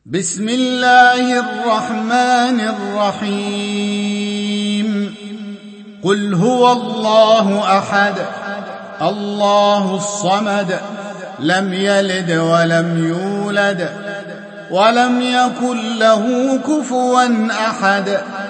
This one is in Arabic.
بسم الله الرحمن الرحيم قل هو الله أحد الله الصمد لم يلد ولم يولد ولم يكن له كفوا أحد